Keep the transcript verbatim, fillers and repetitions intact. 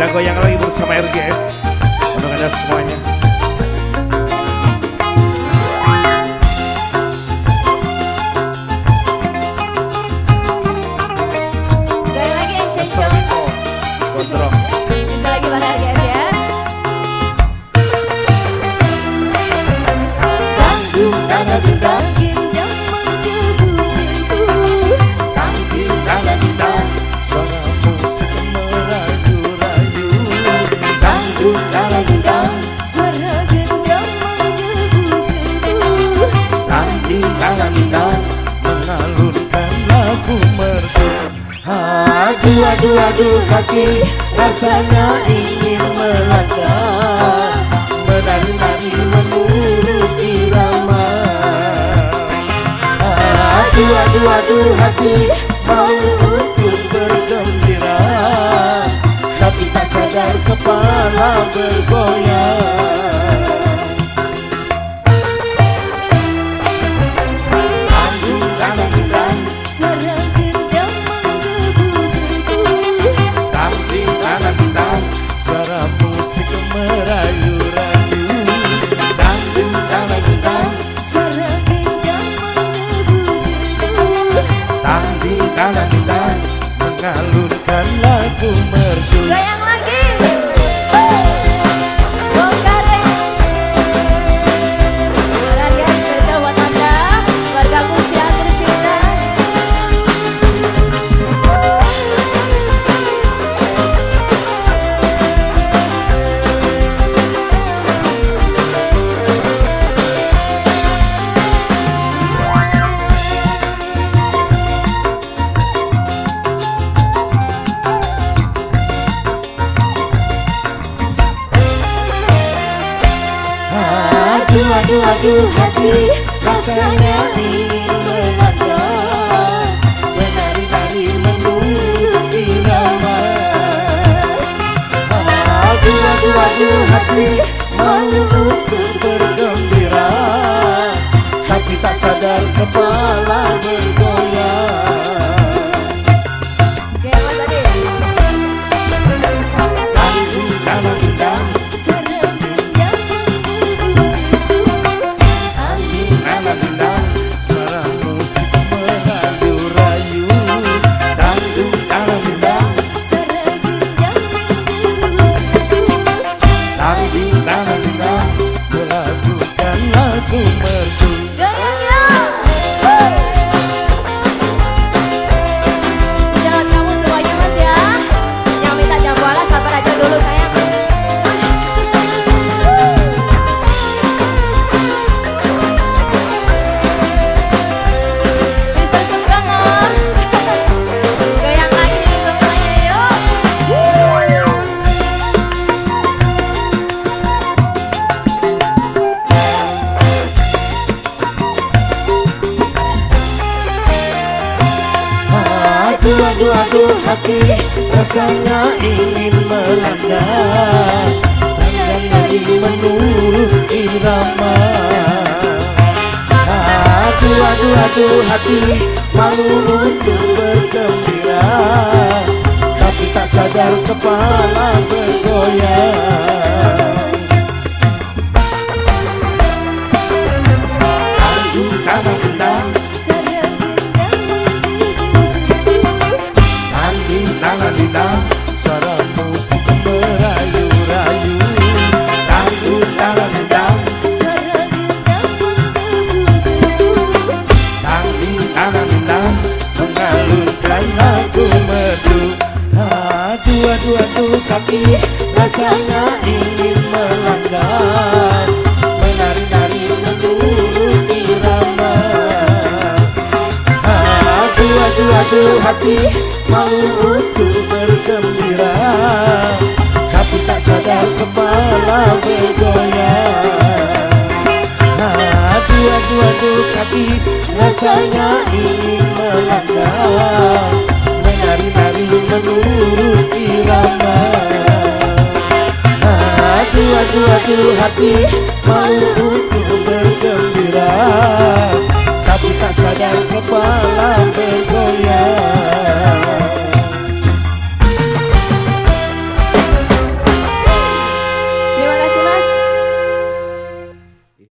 Kita goyang lagi bersama R G S untuk Anda semuanya. Goyang lagi yang cecok. Gondrong. Bisa lagi pada R G S ya. Tanggung tanda bintang gendang menggebu-gebu. Tanggung tanda bintang suara musik merayu-rayu. Tanggung tanda bintang Suara gendang menggebu-gebu. tanggung tanda bintang mengalunkan lagu merdu. Aduh aduh aduh hati rasanya ingin melangkah, menari-nari menurut irama. Aduh aduh aduh hati mau untuk bergembira, tapi tak sadar kepala bergoyang. Tanggung tanda bintang Suara gendang menggebu-gebu. tanggung tanda bintang suara musik merayu-rayu. Tanggung tanda bintang Suara gendang menggebu-gebu. tanggung tanda bintang mengalunkan lagu merdu. Goyang lagi. Bongkar R G S spesial buat Anda, warga Musia tercinta. Aduh aduh aduh hati rasanya ingin melangkah, menari-nari menurut irama. Aduh aduh aduh hati mau untuk bergembira, tapi tak sadar kepala bergoyang. Oke, Mas Adi. Tanggung tanda bintang Suara gendang menggebu-gebu. tanggung tanda bintang suara musik merayu-rayu. Tanggung tanda bintang Suara gendang menggebu-gebu. tanggung tanda bintang melakukan lagu merdu. Goyang ya. Jangan kamu semuanya Mas ya. Yang minta jam bola sabar aja dulu sayang. Mister Sungkono. Goyang lagi semuanya yuk. Aduh aduh aduh hati rasanya ingin melangkah, menari menurut irama. Aduh aduh aduh hati malu untuk bergembira, tapi tak sadar kepala bergoyang. Tanggung tanda bintang Suara gendang menggebu-gebu. tanggung tanda bintang suara musik merayu-rayu. Tanggung tanda bintang Suara gendang menggebu-gebu. tanggung tanda bintang mengalunkan lagu merdu. Aduh aduh aduh kaki rasanya ingin melangkah, menari-nari menurut irama. Aduh aduh aduh hati malu untuk bergembira, tapi tak sadar kepala bergoyang. Aduh aduh aduh kaki rasanya ingin melangkah, menari-nari menurut irama. Aduh aduh aduh hati malu